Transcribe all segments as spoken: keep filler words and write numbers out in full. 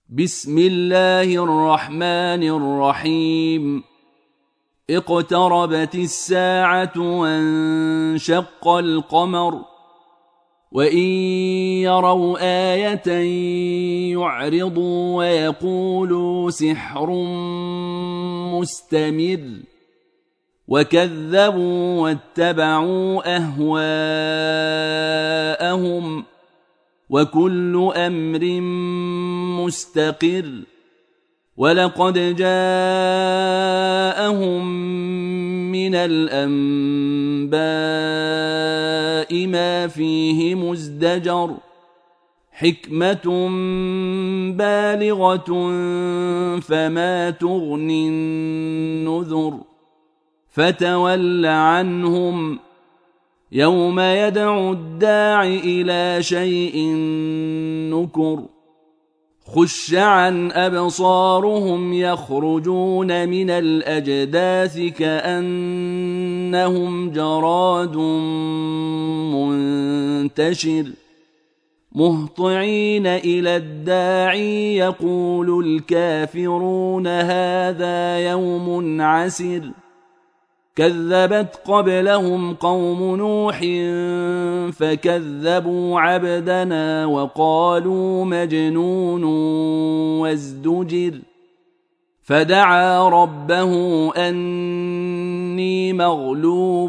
بسم الله الرحمن الرحيم. اقتربت الساعة وانشق القمر وإن يروا آية يعرضوا ويقولوا سحر مستمر وكذبوا واتبعوا أهواءهم وكل أمر مستقر ولقد جاءهم من الأنباء ما فيه مزدجر حكمة بالغة فما تغني النذر فتول عنهم يوم يدعو الداع إلى شيء نكر خش عن أبصارهم يخرجون من الأجداث كأنهم جراد منتشر مهطعين إلى الداعي يقول الكافرون هذا يوم عسر كذبت قبلهم قوم نوح فكذبوا عبدنا وقالوا مجنون وازدجر فدعا ربه أني مغلوب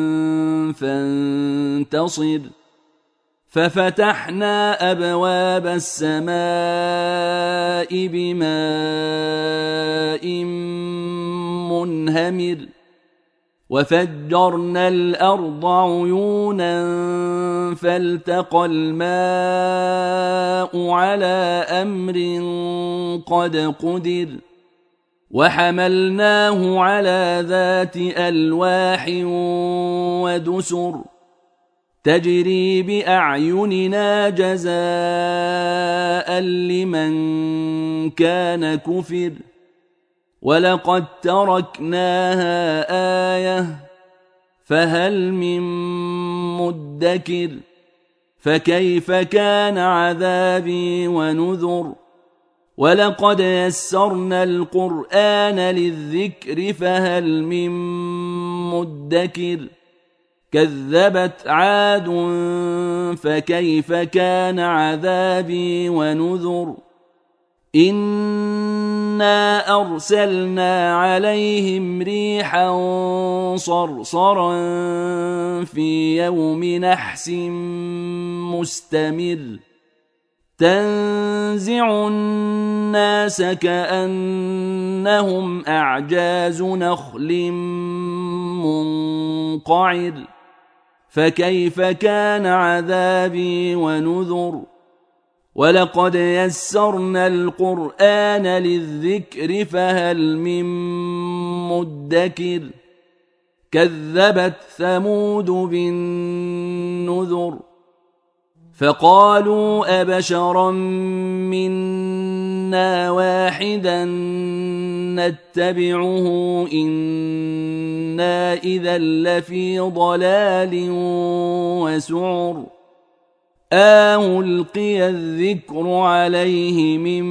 فانتصر ففتحنا أبواب السماء بماء منهمر وفجرنا الأرض عيونا فالتقى الماء على أمر قد قدر وحملناه على ذات ألواح ودسر تجري بأعيننا جزاء لمن كان كفر ولقد تركناها آية فهل من مدكر فكيف كان عذابي ونذر ولقد يسرنا القرآن للذكر فهل من مدكر كذبت عاد فكيف كان عذابي ونذر إنا أرسلنا عليهم ريحا صرصرا في يوم نحس مستمر تنزع الناس كأنهم أعجاز نخل منقعر فكيف كان عذابي ونذر ولقد يسرنا القرآن للذكر فهل من مدكر كذبت ثمود بالنذر فقالوا أبشرا منا واحدا نتبعه إنا إذا لفي ضلال وسعر آه ألقي الذكر عليه من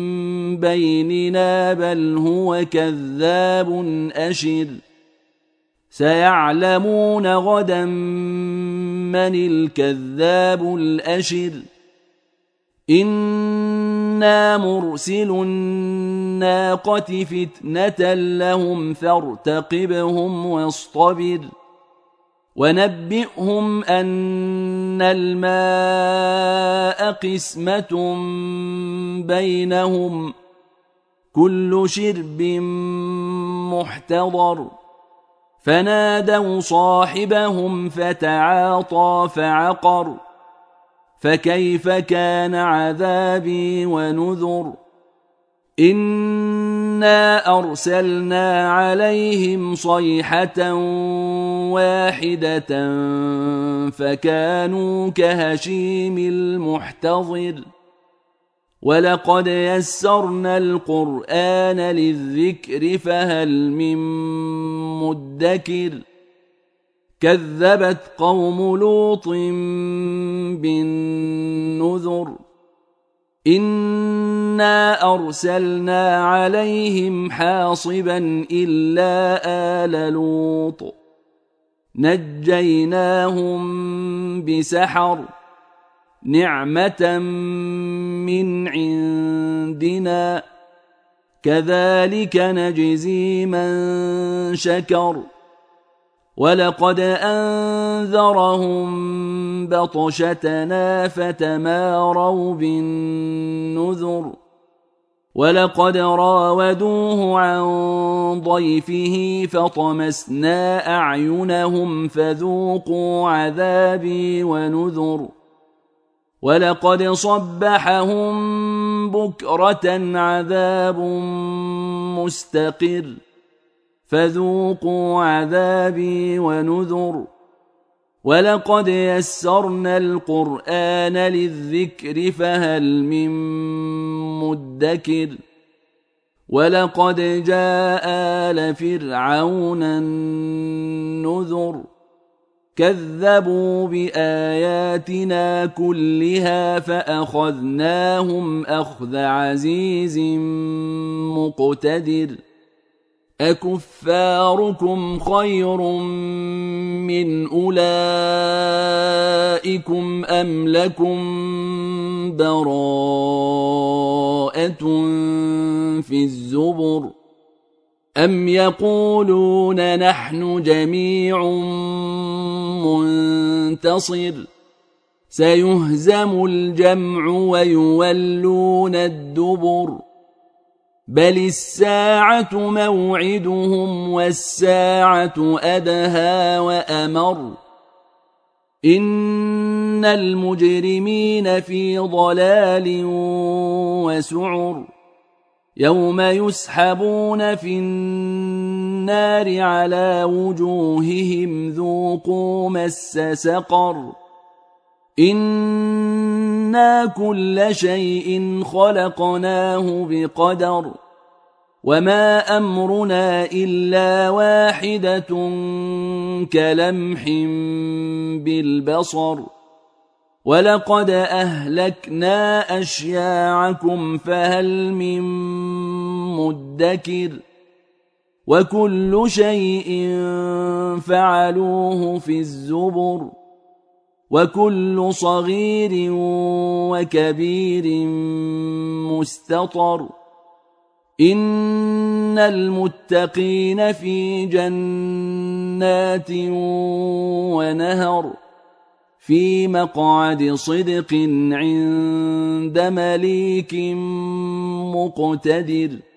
بيننا بل هو كذاب أشر سيعلمون غدا من الكذاب الأشر إنا مرسل الناقة فتنة لهم فارتقبهم واصطبر ونبئهم أن الماء قسمة بينهم كل شرب محتضر فنادوا صاحبهم فتعاطى فعقر فكيف كان عذابي ونذر إنا أرسلنا عليهم صيحة واحدة فكانوا كهشيم المحتضر ولقد يسرنا القرآن للذكر فهل من مدكر كذبت قوم لوط بالنذر إنا أرسلنا عليهم حاصبا إلا آل لوط نجيناهم بسحر نعمة من عندنا كذلك نجزي من شكر ولقد أنذرهم بطشتنا فتماروا بالنذر ولقد راودوه عن ضيفه فطمسنا أعينهم فذوقوا عذابي ونذر ولقد صبحهم بكرة عذاب مستقر فذوقوا عذابي ونذر ولقد يسرنا القرآن للذكر فهل من مدكر ولقد جاء آل فرعون النذر كذبوا بآياتنا كلها فأخذناهم أخذ عزيز مقتدر أكفاركم خير من أولئكم أم لكم براءة في الزبر أم يقولون نحن جميع منتصر سيهزم الجمع ويولون الدبر بل الساعة موعدهم والساعة أدهى وأمر إن المجرمين في ضلال وسعر يوم يسحبون في النار على وجوههم ذوقوا مس سقر إنا كل شيء خلقناه بقدر وما أمرنا إلا واحدة كلمح بالبصر ولقد أهلكنا أشياعكم فهل من مدكر وكل شيء فعلوه في الزبر وكل صغير وكبير مستطر إن المتقين في جنات ونهر في مقعد صدق عند مليك مقتدر